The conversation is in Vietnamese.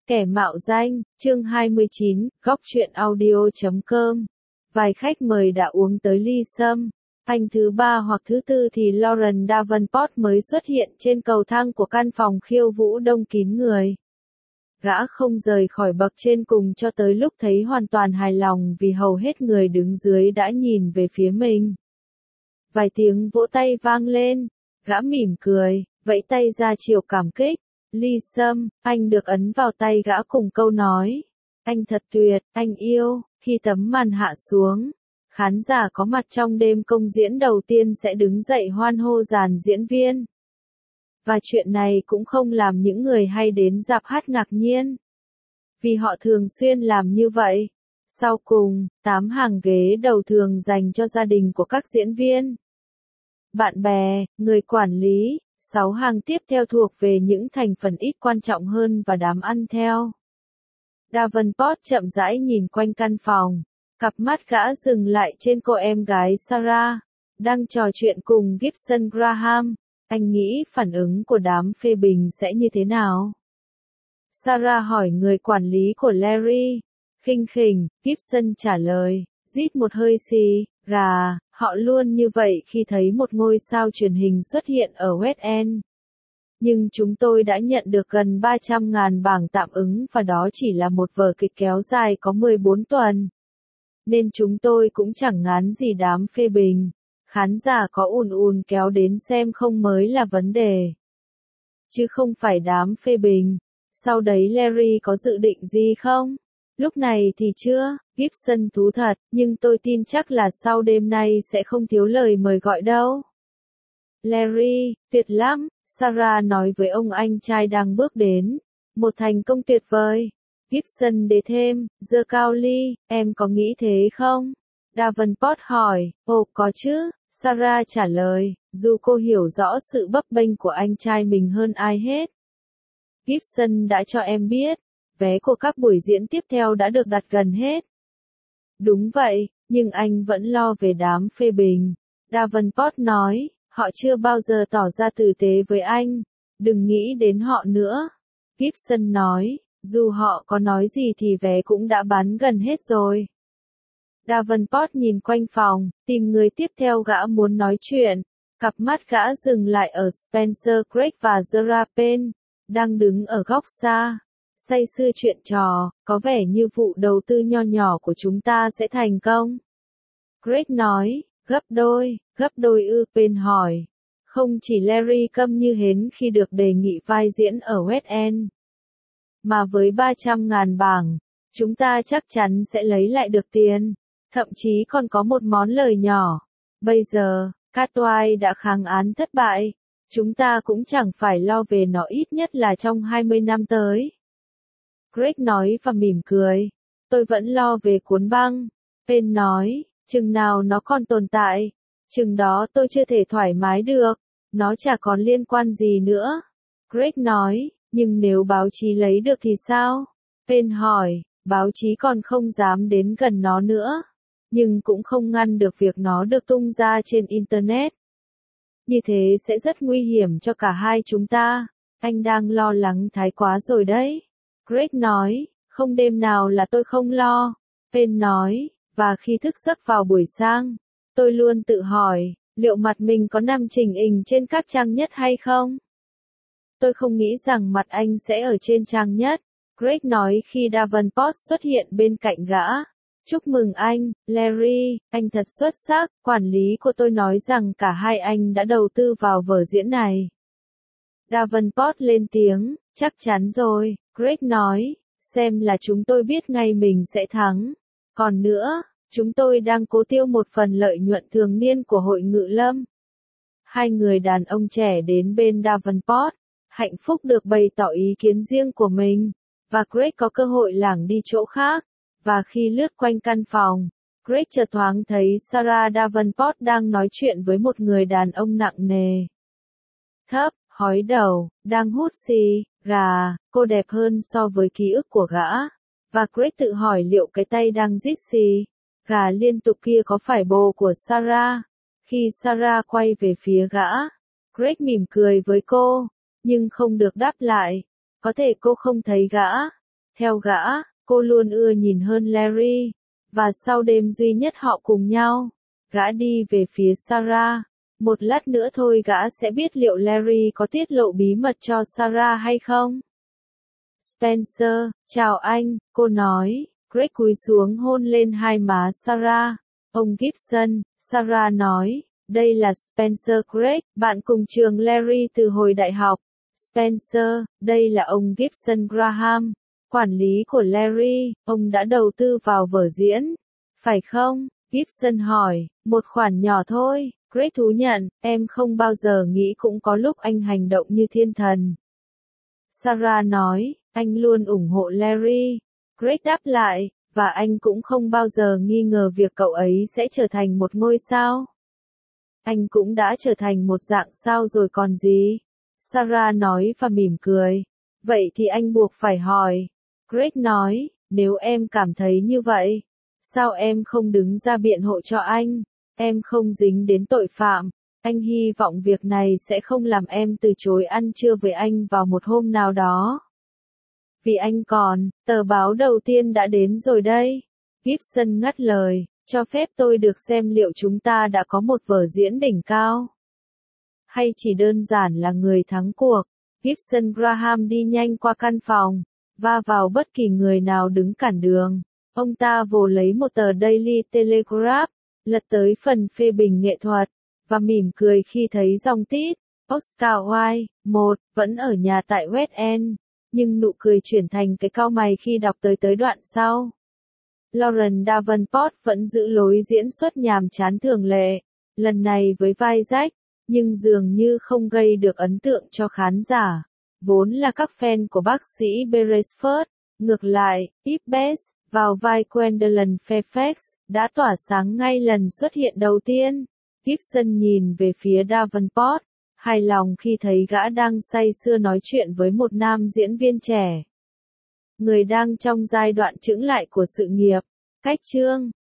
Kẻ mạo danh, chương 29, góc truyện audio.com. Vài khách mời đã uống tới ly sâm. Anh thứ ba hoặc thứ tư thì Lauren Davenport mới xuất hiện trên cầu thang của căn phòng khiêu vũ đông kín người. Gã không rời khỏi bậc trên cùng cho tới lúc thấy hoàn toàn hài lòng vì hầu hết người đứng dưới đã nhìn về phía mình. Vài tiếng vỗ tay vang lên, gã mỉm cười, vẫy tay ra chiều cảm kích. Ly sâm, anh được ấn vào tay gã cùng câu nói. Anh thật tuyệt, anh yêu. Khi tấm màn hạ xuống, khán giả có mặt trong đêm công diễn đầu tiên sẽ đứng dậy hoan hô dàn diễn viên. Và chuyện này cũng không làm những người hay đến rạp hát ngạc nhiên. Vì họ thường xuyên làm như vậy. Sau cùng, 8 hàng ghế đầu thường dành cho gia đình của các diễn viên. Bạn bè, người quản lý. 6 hàng tiếp theo thuộc về những thành phần ít quan trọng hơn và đám ăn theo. Davenport chậm rãi nhìn quanh căn phòng. Cặp mắt gã dừng lại trên cô em gái Sarah, đang trò chuyện cùng Gibson Graham. Anh nghĩ phản ứng của đám phê bình sẽ như thế nào? Sarah hỏi người quản lý của Larry. Khinh khỉnh, Gibson trả lời, rít một hơi xì, gà. Họ luôn như vậy khi thấy một ngôi sao truyền hình xuất hiện ở West End. Nhưng chúng tôi đã nhận được gần 300.000 bảng tạm ứng và đó chỉ là một vở kịch kéo dài có 14 tuần. Nên chúng tôi cũng chẳng ngán gì đám phê bình. Khán giả có ùn kéo đến xem không mới là vấn đề. Chứ không phải đám phê bình. Sau đấy Larry có dự định gì không? Lúc này thì chưa, Gibson thú thật, nhưng tôi tin chắc là sau đêm nay sẽ không thiếu lời mời gọi đâu. Larry, tuyệt lắm, Sarah nói với ông anh trai đang bước đến. Một thành công tuyệt vời. Gibson đề thêm, giơ cao ly, em có nghĩ thế không? Davenport hỏi, ồ có chứ, Sarah trả lời, dù cô hiểu rõ sự bấp bênh của anh trai mình hơn ai hết. Gibson đã cho em biết. Vé của các buổi diễn tiếp theo đã được đặt gần hết. Đúng vậy, nhưng anh vẫn lo về đám phê bình. Davenport nói, họ chưa bao giờ tỏ ra tử tế với anh. Đừng nghĩ đến họ nữa. Gibson nói, dù họ có nói gì thì vé cũng đã bán gần hết rồi. Davenport nhìn quanh phòng, tìm người tiếp theo gã muốn nói chuyện. Cặp mắt gã dừng lại ở Spencer Craig và Zara Penn, đang đứng ở góc xa. Say sưa chuyện trò, có vẻ như vụ đầu tư nho nhỏ của chúng ta sẽ thành công. Craig nói, gấp đôi ư? Penn hỏi. Không chỉ Larry câm như hến khi được đề nghị vai diễn ở West End. Mà với 300.000 bảng, chúng ta chắc chắn sẽ lấy lại được tiền. Thậm chí còn có một món lời nhỏ. Bây giờ, Cartwright đã kháng án thất bại. Chúng ta cũng chẳng phải lo về nó ít nhất là trong 20 năm tới. Craig nói và mỉm cười. Tôi vẫn lo về cuốn băng. Penn nói, chừng nào nó còn tồn tại, chừng đó tôi chưa thể thoải mái được. Nó chả còn liên quan gì nữa. Craig nói, nhưng nếu báo chí lấy được thì sao? Penn hỏi, báo chí còn không dám đến gần nó nữa. Nhưng cũng không ngăn được việc nó được tung ra trên Internet. Như thế sẽ rất nguy hiểm cho cả hai chúng ta. Anh đang lo lắng thái quá rồi đấy. Craig nói, không đêm nào là tôi không lo. Penn nói, và khi thức giấc vào buổi sáng, tôi luôn tự hỏi, liệu mặt mình có nằm chỉnh hình trên các trang nhất hay không? Tôi không nghĩ rằng mặt anh sẽ ở trên trang nhất. Craig nói khi Davenport xuất hiện bên cạnh gã. Chúc mừng anh, Larry, anh thật xuất sắc. Quản lý của tôi nói rằng cả hai anh đã đầu tư vào vở diễn này. Davenport lên tiếng, chắc chắn rồi. Craig nói, xem là chúng tôi biết ngay mình sẽ thắng. Còn nữa, chúng tôi đang cố tiêu một phần lợi nhuận thường niên của hội ngự lâm. Hai người đàn ông trẻ đến bên Davenport, hạnh phúc được bày tỏ ý kiến riêng của mình, và Craig có cơ hội lảng đi chỗ khác. Và khi lướt quanh căn phòng, Craig chợt thoáng thấy Sarah Davenport đang nói chuyện với một người đàn ông nặng nề. Thấp, hói đầu, đang hút xì, gà, cô đẹp hơn so với ký ức của gã. Và Craig tự hỏi liệu cái tay đang rít xì, gà liên tục kia có phải bồ của Sarah. Khi Sarah quay về phía gã, Craig mỉm cười với cô, nhưng không được đáp lại. Có thể cô không thấy gã. Theo gã, cô luôn ưa nhìn hơn Larry. Và sau đêm duy nhất họ cùng nhau, gã đi về phía Sarah. Một lát nữa thôi gã sẽ biết liệu Larry có tiết lộ bí mật cho Sarah hay không. Spencer, chào anh, cô nói. Greg cúi xuống hôn lên hai má Sarah. Ông Gibson, Sarah nói. Đây là Spencer Greg, bạn cùng trường Larry từ hồi đại học. Spencer, đây là ông Gibson Graham, quản lý của Larry, ông đã đầu tư vào vở diễn. Phải không? Gibson hỏi. Một khoản nhỏ thôi, Greg thú nhận, em không bao giờ nghĩ cũng có lúc anh hành động như thiên thần. Sarah nói, anh luôn ủng hộ Larry. Greg đáp lại, và anh cũng không bao giờ nghi ngờ việc cậu ấy sẽ trở thành một ngôi sao. Anh cũng đã trở thành một dạng sao rồi còn gì. Sarah nói và mỉm cười. Vậy thì anh buộc phải hỏi. Greg nói, nếu em cảm thấy như vậy, sao em không đứng ra biện hộ cho anh? Em không dính đến tội phạm. Anh hy vọng việc này sẽ không làm em từ chối ăn trưa với anh vào một hôm nào đó. Vì anh còn, tờ báo đầu tiên đã đến rồi đây. Gibson ngắt lời, cho phép tôi được xem liệu chúng ta đã có một vở diễn đỉnh cao. Hay chỉ đơn giản là người thắng cuộc. Gibson Graham đi nhanh qua căn phòng, va vào bất kỳ người nào đứng cản đường. Ông ta vồ lấy một tờ Daily Telegraph, lật tới phần phê bình nghệ thuật, và mỉm cười khi thấy dòng tít. Oscar Wilde, 1, vẫn ở nhà tại West End, nhưng nụ cười chuyển thành cái cau mày khi đọc tới đoạn sau. Lauren Davenport vẫn giữ lối diễn xuất nhàm chán thường lệ, lần này với vai Jack, nhưng dường như không gây được ấn tượng cho khán giả, vốn là các fan của bác sĩ Beresford. Ngược lại, Ibbes, vào vai Gwendolyn Fairfax, đã tỏa sáng ngay lần xuất hiện đầu tiên. Gibson nhìn về phía Davenport, hài lòng khi thấy gã đang say sưa nói chuyện với một nam diễn viên trẻ. Người đang trong giai đoạn chững lại của sự nghiệp. Cách chương